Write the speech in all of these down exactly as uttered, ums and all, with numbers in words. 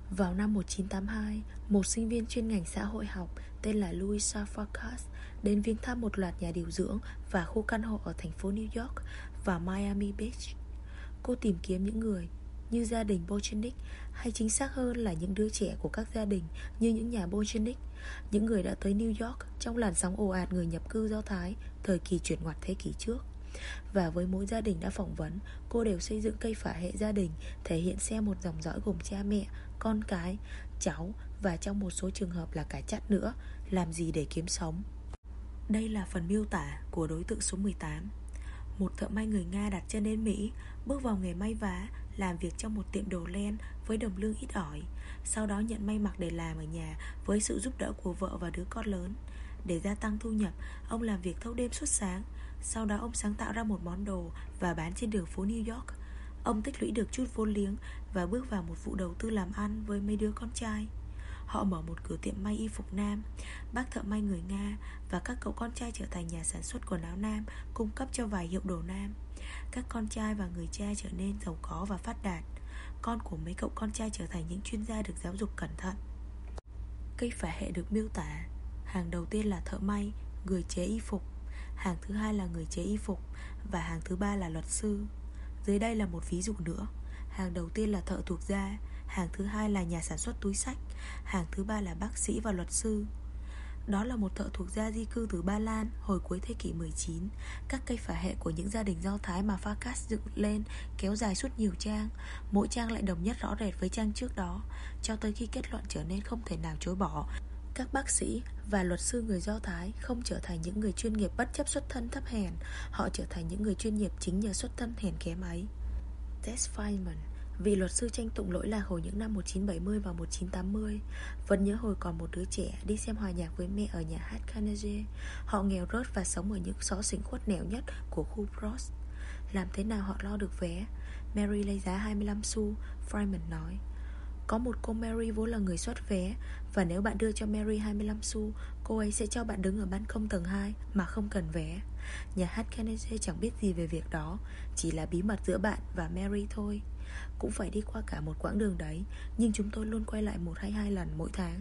Vào năm một nghìn chín trăm tám mươi hai, một sinh viên chuyên ngành xã hội học tên là Louisa Farkas đến viếng thăm một loạt nhà điều dưỡng và khu căn hộ ở thành phố New York và Miami Beach. Cô tìm kiếm những người như gia đình Bojanic, hay chính xác hơn là những đứa trẻ của các gia đình như những nhà Bojanic, những người đã tới New York trong làn sóng ồ ạt người nhập cư Do Thái thời kỳ chuyển ngoặt thế kỷ trước. Và với mỗi gia đình đã phỏng vấn, cô đều xây dựng cây phả hệ gia đình, thể hiện xem một dòng dõi gồm cha mẹ, con cái, cháu và trong một số trường hợp là cả chắt nữa, làm gì để kiếm sống. Đây là phần miêu tả của đối tượng số mười tám. Một thợ may người Nga đặt chân đến Mỹ, bước vào nghề may vá, làm việc trong một tiệm đồ len với đồng lương ít ỏi. Sau đó nhận may mặc để làm ở nhà với sự giúp đỡ của vợ và đứa con lớn. Để gia tăng thu nhập, ông làm việc thâu đêm suốt sáng. Sau đó ông sáng tạo ra một món đồ và bán trên đường phố New York. Ông tích lũy được chút vốn liếng và bước vào một vụ đầu tư làm ăn với mấy đứa con trai. Họ mở một cửa tiệm may y phục nam. Bác thợ may người Nga và các cậu con trai trở thành nhà sản xuất quần áo nam, cung cấp cho vài hiệu đồ nam. Các con trai và người cha trở nên giàu có và phát đạt. Con của mấy cậu con trai trở thành những chuyên gia được giáo dục cẩn thận. Cây phả hệ được miêu tả: hàng đầu tiên là thợ may, người chế y phục. Hàng thứ hai là người chế y phục. Và hàng thứ ba là luật sư. Dưới đây là một ví dụ nữa. Hàng đầu tiên là thợ thuộc da. Hàng thứ hai là nhà sản xuất túi xách. Hàng thứ ba là bác sĩ và luật sư. Đó là một thợ thuộc da di cư từ Ba Lan hồi cuối thế kỷ mười chín. Các cây phả hệ của những gia đình Do Thái mà Farkas dựng lên kéo dài suốt nhiều trang. Mỗi trang lại đồng nhất rõ rệt với trang trước đó, cho tới khi kết luận trở nên không thể nào chối bỏ: các bác sĩ và luật sư người Do Thái không trở thành những người chuyên nghiệp bất chấp xuất thân thấp hèn. Họ trở thành những người chuyên nghiệp chính nhờ xuất thân hèn kém ấy. Tess Feynman, vị luật sư tranh tụng lỗi lạc hồi những năm một nghìn chín trăm bảy mươi và một nghìn chín trăm tám mươi, vẫn nhớ hồi còn một đứa trẻ đi xem hòa nhạc với mẹ ở nhà hát Carnegie. Họ nghèo rớt và sống ở những xó xỉnh khuất nẻo nhất của khu Bronx. Làm thế nào họ lo được vé? Mary lấy giá hai mươi lăm xu, Feynman nói. Có một cô Mary vốn là người soát vé, và nếu bạn đưa cho Mary hai mươi lăm xu, cô ấy sẽ cho bạn đứng ở ban công tầng hai mà không cần vé. Nhà hát Kennedy chẳng biết gì về việc đó, chỉ là bí mật giữa bạn và Mary thôi. Cũng phải đi qua cả một quãng đường đấy, nhưng chúng tôi luôn quay lại một hay hai lần mỗi tháng.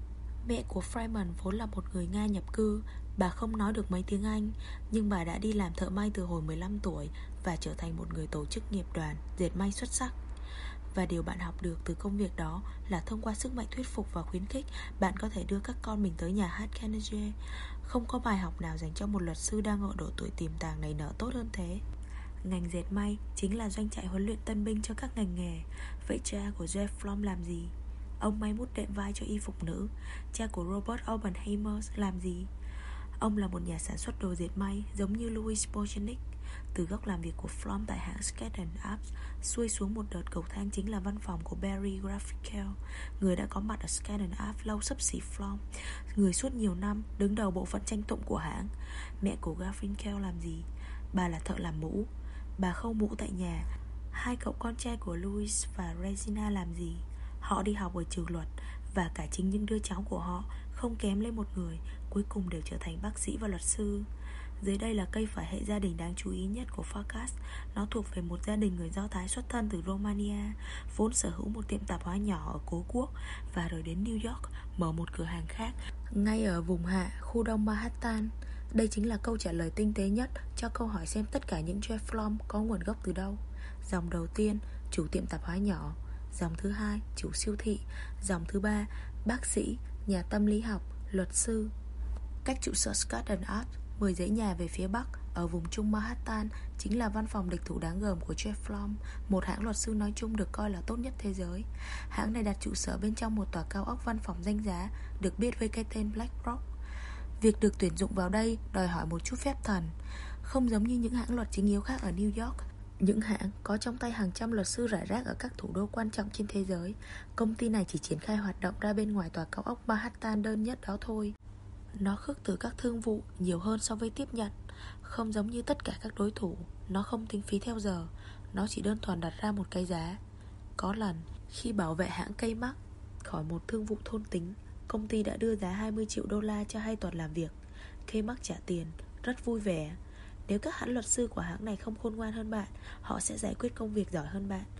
Mẹ của Freeman vốn là một người Nga nhập cư. Bà không nói được mấy tiếng Anh, nhưng bà đã đi làm thợ may từ hồi mười lăm tuổi và trở thành một người tổ chức nghiệp đoàn dệt may xuất sắc. Và điều bạn học được từ công việc đó là thông qua sức mạnh thuyết phục và khuyến khích, bạn có thể đưa các con mình tới nhà hát Carnegie. Không có bài học nào dành cho một luật sư đang ở độ tuổi tiềm tàng này nở tốt hơn thế. Ngành dệt may chính là doanh trại huấn luyện tân binh cho các ngành nghề. Vậy cha của Jeff Flom làm gì? Ông may mút đệm vai cho y phục nữ. Cha của Robert Oppenheimer làm gì? Ông là một nhà sản xuất đồ dệt may giống như Louis Bojanic. Từ góc làm việc của Flom tại hãng Skadden Arps, xuôi xuống một đợt cầu thang chính là văn phòng của Barry Graffikel, người đã có mặt ở Skadden Arps lâu xấp xỉ Flom, người suốt nhiều năm đứng đầu bộ phận tranh tụng của hãng. Mẹ của Graffikel làm gì? Bà là thợ làm mũ. Bà khâu mũ tại nhà. Hai cậu con trai của Louis và Regina làm gì? Họ đi học ở trường luật, và cả chính những đứa cháu của họ, không kém lên một người, cuối cùng đều trở thành bác sĩ và luật sư. Dưới đây là cây phả hệ gia đình đáng chú ý nhất của Farkas. Nó thuộc về một gia đình người Do Thái xuất thân từ Romania, vốn sở hữu một tiệm tạp hóa nhỏ ở Cố Quốc, và rồi đến New York mở một cửa hàng khác ngay ở vùng hạ, khu đông Manhattan. Đây chính là câu trả lời tinh tế nhất cho câu hỏi xem tất cả những Jeff Flom có nguồn gốc từ đâu. Dòng đầu tiên, chủ tiệm tạp hóa nhỏ. Dòng thứ hai, chủ siêu thị. Dòng thứ ba, bác sĩ, nhà tâm lý học, luật sư. Cách trụ sở Skadden Arps mười dãy nhà về phía bắc, ở vùng trung Manhattan, chính là văn phòng địch thủ đáng gờm của Jeff Flom, một hãng luật sư nói chung được coi là tốt nhất thế giới. Hãng này đặt trụ sở bên trong một tòa cao ốc văn phòng danh giá, được biết với cái tên BlackRock. Việc được tuyển dụng vào đây đòi hỏi một chút phép thần. Không giống như những hãng luật chính yếu khác ở New York, những hãng có trong tay hàng trăm luật sư rải rác ở các thủ đô quan trọng trên thế giới, công ty này chỉ triển khai hoạt động ra bên ngoài tòa cao ốc Manhattan đơn nhất đó thôi. Nó khước từ các thương vụ nhiều hơn so với tiếp nhận. Không giống như tất cả các đối thủ, nó không tính phí theo giờ. Nó chỉ đơn thuần đặt ra một cái giá. Có lần, khi bảo vệ hãng cây mắc khỏi một thương vụ thôn tính, công ty đã đưa giá hai mươi triệu đô la cho hai tuần làm việc. Cây mắc trả tiền, rất vui vẻ. Nếu các hãng luật sư của hãng này không khôn ngoan hơn bạn, họ sẽ giải quyết công việc giỏi hơn bạn.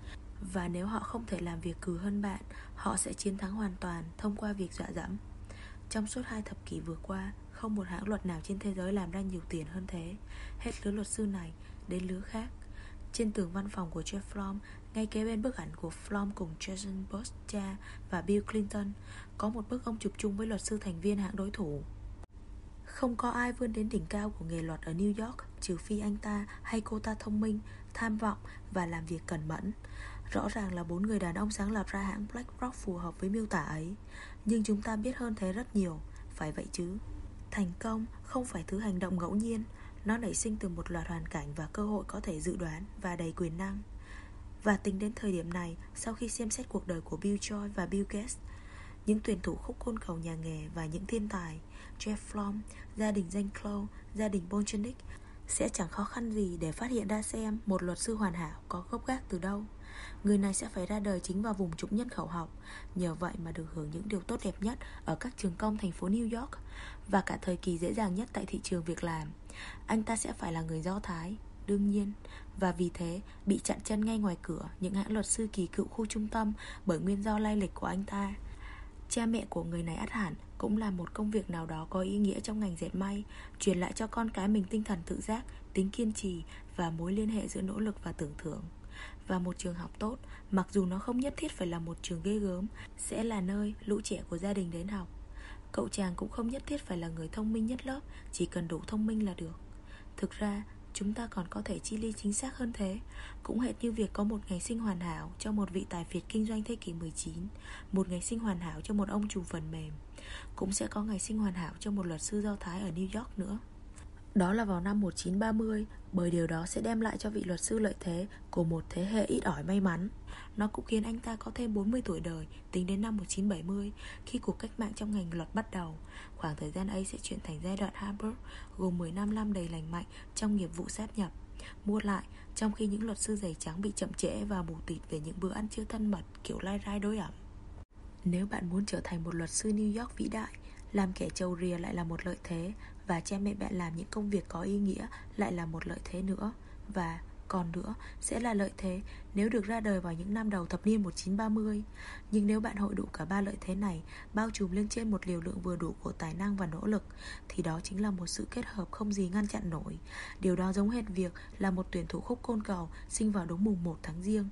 Và nếu họ không thể làm việc cừ hơn bạn, họ sẽ chiến thắng hoàn toàn thông qua việc dọa dẫm. Trong suốt hai thập kỷ vừa qua, không một hãng luật nào trên thế giới làm ra nhiều tiền hơn thế, hết lứa luật sư này đến lứa khác. Trên tường văn phòng của Jeff Flom, ngay kế bên bức ảnh của Flom cùng Jason Bush cha và Bill Clinton, có một bức ông chụp chung với luật sư thành viên hãng đối thủ. Không có ai vươn đến đỉnh cao của nghề luật ở New York trừ phi anh ta hay cô ta thông minh, tham vọng và làm việc cẩn mẫn. Rõ ràng là bốn người đàn ông sáng lập ra hãng BlackRock phù hợp với miêu tả ấy. Nhưng chúng ta biết hơn thế rất nhiều, phải vậy chứ? Thành công không phải thứ hành động ngẫu nhiên. Nó nảy sinh từ một loạt hoàn cảnh và cơ hội có thể dự đoán và đầy quyền năng. Và tính đến thời điểm này, sau khi xem xét cuộc đời của Bill Joy và Bill Gates, những tuyển thủ khúc côn cầu nhà nghề và những thiên tài Jeff Flom, gia đình danh Clow, gia đình Bonchenick, sẽ chẳng khó khăn gì để phát hiện ra xem một luật sư hoàn hảo có gốc gác từ đâu. Người này sẽ phải ra đời chính vào vùng trũng nhân khẩu học, nhờ vậy mà được hưởng những điều tốt đẹp nhất ở các trường công thành phố New York và cả thời kỳ dễ dàng nhất tại thị trường việc làm. Anh ta sẽ phải là người Do Thái, đương nhiên, và vì thế bị chặn chân ngay ngoài cửa những hãng luật sư kỳ cựu khu trung tâm bởi nguyên do lai lịch của anh ta. Cha mẹ của người này ắt hẳn cũng làm một công việc nào đó có ý nghĩa trong ngành dệt may, truyền lại cho con cái mình tinh thần tự giác, tính kiên trì và mối liên hệ giữa nỗ lực và tưởng thưởng. Và một trường học tốt, mặc dù nó không nhất thiết phải là một trường ghê gớm, sẽ là nơi lũ trẻ của gia đình đến học. Cậu chàng cũng không nhất thiết phải là người thông minh nhất lớp, chỉ cần đủ thông minh là được. Thực ra, chúng ta còn có thể chi ly chính xác hơn thế. Cũng hệt như việc có một ngày sinh hoàn hảo cho một vị tài phiệt kinh doanh thế kỷ mười chín, một ngày sinh hoàn hảo cho một ông chủ phần mềm, cũng sẽ có ngày sinh hoàn hảo cho một luật sư Do Thái ở New York nữa. Đó là vào năm một nghìn chín trăm ba mươi, bởi điều đó sẽ đem lại cho vị luật sư lợi thế của một thế hệ ít ỏi may mắn. Nó cũng khiến anh ta có thêm bốn mươi tuổi đời tính đến năm một nghìn chín trăm bảy mươi, khi cuộc cách mạng trong ngành luật bắt đầu. Khoảng thời gian ấy sẽ chuyển thành giai đoạn Harvard, gồm mười năm năm đầy lành mạnh trong nghiệp vụ sát nhập, mua lại, trong khi những luật sư giày trắng bị chậm trễ và mù tịt về những bữa ăn trưa thân mật kiểu lai rai đối ẩm. Nếu bạn muốn trở thành một luật sư New York vĩ đại, làm kẻ trầu rìa lại là một lợi thế, và cha mẹ bạn làm những công việc có ý nghĩa lại là một lợi thế nữa. Và còn nữa, sẽ là lợi thế nếu được ra đời vào những năm đầu thập niên một nghìn chín trăm ba mươi. Nhưng nếu bạn hội đủ cả ba lợi thế này, bao trùm lên trên một liều lượng vừa đủ của tài năng và nỗ lực, thì đó chính là một sự kết hợp không gì ngăn chặn nổi. Điều đó giống hệt việc là một tuyển thủ khúc côn cầu sinh vào đúng mùng một tháng Giêng.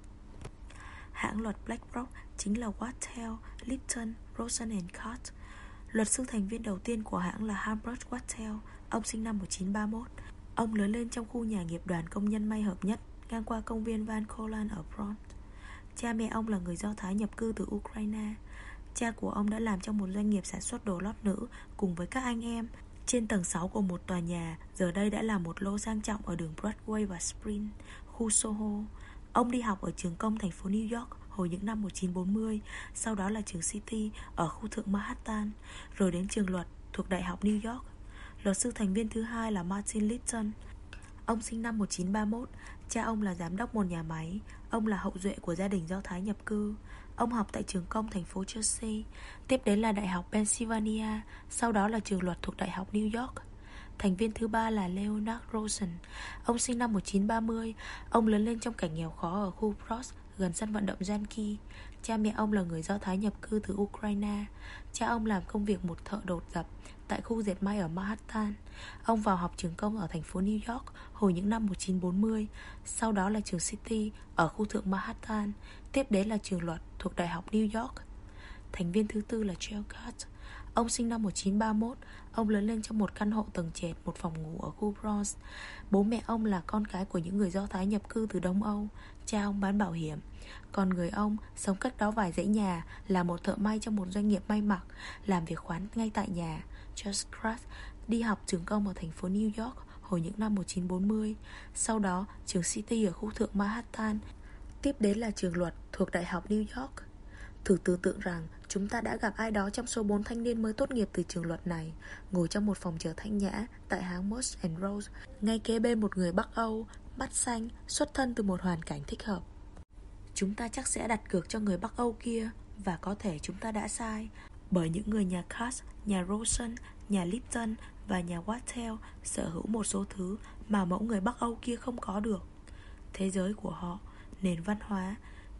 Hãng luật BlackRock chính là Wachtell, Lipton, Rosen and Court. Luật sư thành viên đầu tiên của hãng là Humbert Wachtell. Ông sinh năm một nghìn chín trăm ba mươi mốt. Ông lớn lên trong khu nhà nghiệp đoàn công nhân may hợp nhất ngang qua công viên Van Cortlandt ở Bronx. Cha mẹ ông là người Do Thái nhập cư từ Ukraine. Cha của ông đã làm trong một doanh nghiệp sản xuất đồ lót nữ cùng với các anh em trên tầng sáu của một tòa nhà, giờ đây đã là một lô sang trọng ở đường Broadway và Spring, khu Soho. Ông đi học ở trường công thành phố New York hồi những năm một nghìn chín trăm bốn mươi, sau đó là trường City ở khu thượng Manhattan, rồi đến trường luật thuộc Đại học New York. Luật sư thành viên thứ hai là Martin Lipton. Ông sinh năm một nghìn chín trăm ba mươi mốt. Cha ông là giám đốc một nhà máy. Ông là hậu duệ của gia đình Do Thái nhập cư. Ông học tại trường công thành phố Jersey, tiếp đến là Đại học Pennsylvania, sau đó là trường luật thuộc Đại học New York. Thành viên thứ ba là Leonard Rosen. Ông sinh năm một nghìn chín trăm ba mươi. Ông lớn lên trong cảnh nghèo khó ở khu Bronx, gần sân vận động Yankee. Cha mẹ ông là người Do Thái nhập cư từ Ukraine. Cha ông làm công việc một thợ đột dập tại khu dệt may ở Manhattan. Ông vào học trường công ở thành phố New York hồi những năm một nghìn chín trăm bốn mươi, sau đó là trường City ở khu thượng Manhattan, tiếp đến là trường luật thuộc Đại học New York. Thành viên thứ tư là Joe Cart. Ông sinh năm một nghìn chín trăm ba mươi mốt. Ông lớn lên trong một căn hộ tầng trệt, một phòng ngủ ở khu Bronx. Bố mẹ ông là con cái của những người Do Thái nhập cư từ Đông Âu. Cha ông bán bảo hiểm, còn người ông sống cách đó vài dãy nhà, là một thợ may trong một doanh nghiệp may mặc, làm việc khoán ngay tại nhà. Just Craft đi học trường công ở thành phố New York hồi những năm một nghìn chín trăm bốn mươi, sau đó trường City ở khu thượng Manhattan, tiếp đến là trường luật thuộc Đại học New York. Thử tưởng tượng rằng chúng ta đã gặp ai đó trong số bốn thanh niên mới tốt nghiệp từ trường luật này, ngồi trong một phòng chờ thanh nhã tại hãng Moss and Rose, ngay kế bên một người Bắc Âu, mắt xanh, xuất thân từ một hoàn cảnh thích hợp. Chúng ta chắc sẽ đặt cược cho người Bắc Âu kia, và có thể chúng ta đã sai, bởi những người nhà Cass, nhà Rosen, nhà Lipton và nhà Wachtell sở hữu một số thứ mà mẫu người Bắc Âu kia không có được. Thế giới của họ, nền văn hóa,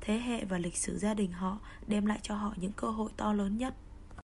thế hệ và lịch sử gia đình họ đem lại cho họ những cơ hội to lớn nhất.